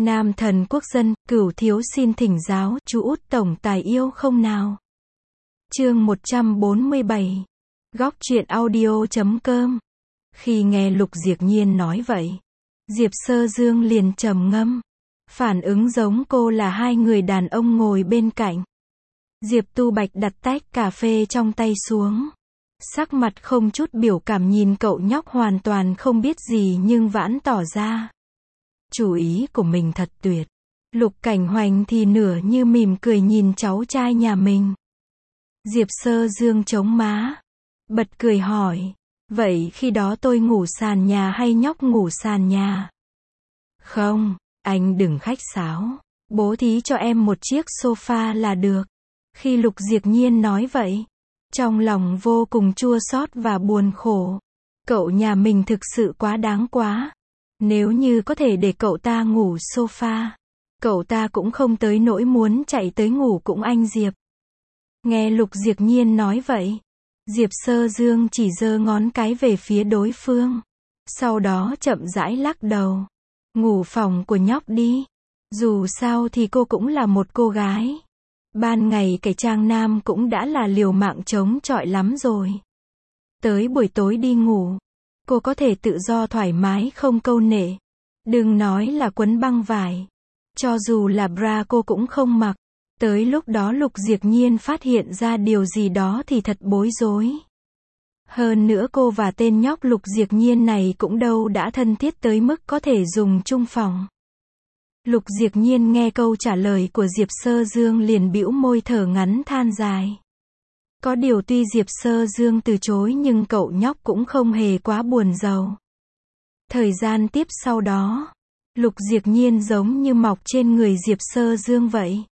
Nam thần quốc dân, Cửu thiếu xin thỉnh giáo, chú út tổng tài yêu không nào? Chương 147. Góc truyện audio.com. Khi nghe Lục Diệc Nhiên nói vậy, Diệp Sơ Dương liền trầm ngâm. Phản ứng giống cô là hai người đàn ông ngồi bên cạnh. Diệp Tu Bạch đặt tách cà phê trong tay xuống. Sắc mặt không chút biểu cảm nhìn cậu nhóc hoàn toàn không biết gì nhưng vãn tỏ ra. Chủ ý của mình thật tuyệt. Lục Cảnh Hoành thì nửa như mỉm cười nhìn cháu trai nhà mình. Diệp Sơ Dương chống má. Bật cười hỏi. Vậy khi đó tôi ngủ sàn nhà hay nhóc ngủ sàn nhà? Không, anh đừng khách sáo. Bố thí cho em một chiếc sofa là được. Khi Lục Diệc Nhiên nói vậy, trong lòng vô cùng chua xót và buồn khổ. Cậu nhà mình thực sự quá đáng quá. Nếu như có thể để cậu ta ngủ sofa, cậu ta cũng không tới nỗi muốn chạy tới ngủ cùng anh Diệp. Nghe Lục Diệc Nhiên nói vậy, Diệp Sơ Dương chỉ giơ ngón cái về phía đối phương. Sau đó chậm rãi lắc đầu. Ngủ phòng của nhóc đi. Dù sao thì cô cũng là một cô gái. Ban ngày cải trang nam cũng đã là liều mạng chống chọi lắm rồi. Tới buổi tối đi ngủ, cô có thể tự do thoải mái không câu nệ. Đừng nói là quấn băng vải. Cho dù là bra cô cũng không mặc. Tới lúc đó Lục Diệc Nhiên phát hiện ra điều gì đó thì thật bối rối. Hơn nữa cô và tên nhóc Lục Diệc Nhiên này cũng đâu đã thân thiết tới mức có thể dùng chung phòng. Lục Diệc Nhiên nghe câu trả lời của Diệp Sơ Dương liền bĩu môi thở ngắn than dài. Có điều tuy Diệp Sơ Dương từ chối nhưng cậu nhóc cũng không hề quá buồn rầu. Thời gian tiếp sau đó, Lục Diệc Nhiên giống như mọc trên người Diệp Sơ Dương vậy.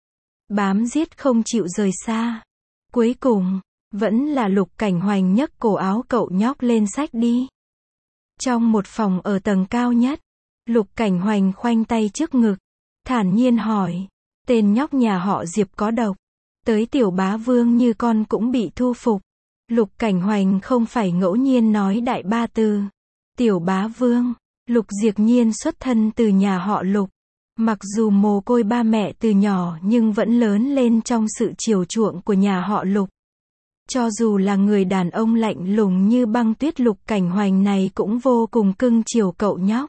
Bám giết không chịu rời xa. Cuối cùng, vẫn là Lục Cảnh Hoành nhấc cổ áo cậu nhóc lên xách đi. Trong một phòng ở tầng cao nhất, Lục Cảnh Hoành khoanh tay trước ngực, thản nhiên hỏi, tên nhóc nhà họ Diệp có độc. Tới tiểu bá vương như con cũng bị thu phục. Lục Cảnh Hoành không phải ngẫu nhiên nói đại ba từ. Tiểu bá vương, Lục Diệc Nhiên xuất thân từ nhà họ Lục. Mặc dù mồ côi ba mẹ từ nhỏ nhưng vẫn lớn lên trong sự chiều chuộng của nhà họ Lục. Cho dù là người đàn ông lạnh lùng như băng tuyết, Lục Cảnh Hoành này cũng vô cùng cưng chiều cậu nhóc.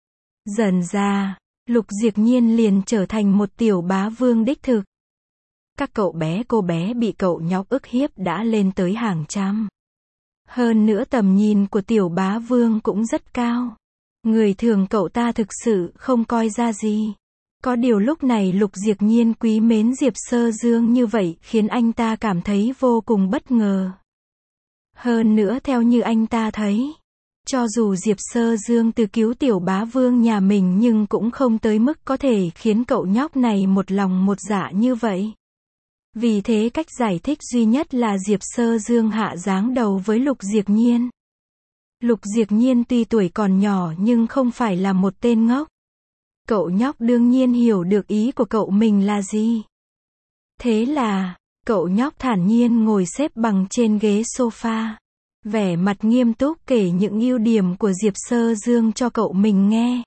Dần ra, Lục Diệc Nhiên liền trở thành một tiểu bá vương đích thực. Các cậu bé cô bé bị cậu nhóc ức hiếp đã lên tới hàng trăm. Hơn nữa tầm nhìn của tiểu bá vương cũng rất cao. Người thường cậu ta thực sự không coi ra gì. Có điều lúc này Lục Diệc Nhiên quý mến Diệp Sơ Dương như vậy khiến anh ta cảm thấy vô cùng bất ngờ. Hơn nữa theo như anh ta thấy, cho dù Diệp Sơ Dương từ cứu tiểu bá vương nhà mình nhưng cũng không tới mức có thể khiến cậu nhóc này một lòng một dạ như vậy. Vì thế cách giải thích duy nhất là Diệp Sơ Dương hạ dáng đầu với Lục Diệc Nhiên. Lục Diệc Nhiên tuy tuổi còn nhỏ nhưng không phải là một tên ngốc. Cậu nhóc đương nhiên hiểu được ý của cậu mình là gì. Thế là, cậu nhóc thản nhiên ngồi xếp bằng trên ghế sofa. Vẻ mặt nghiêm túc kể những ưu điểm của Diệp Sơ Dương cho cậu mình nghe.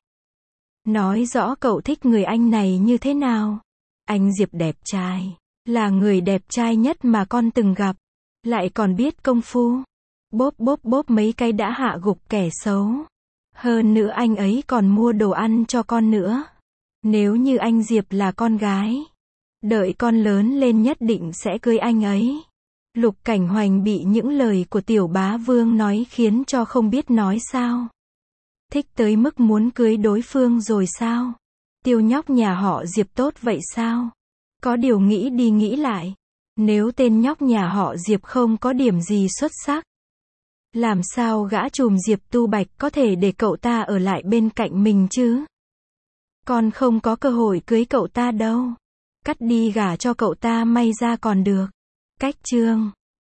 Nói rõ cậu thích người anh này như thế nào. Anh Diệp đẹp trai. Là người đẹp trai nhất mà con từng gặp. Lại còn biết công phu. Bóp bóp bóp mấy cái đã hạ gục kẻ xấu. Hơn nữa anh ấy còn mua đồ ăn cho con nữa. Nếu như anh Diệp là con gái, đợi con lớn lên nhất định sẽ cưới anh ấy. Lục Cảnh Hoành bị những lời của tiểu bá vương nói khiến cho không biết nói sao. Thích tới mức muốn cưới đối phương rồi sao? Tiêu nhóc nhà họ Diệp tốt vậy sao? Có điều nghĩ đi nghĩ lại, nếu tên nhóc nhà họ Diệp không có điểm gì xuất sắc, làm sao gã trùm Diệp Tu Bạch có thể để cậu ta ở lại bên cạnh mình chứ? Con không có cơ hội cưới cậu ta đâu. Cắt đi gả cho cậu ta may ra còn được. Cách chương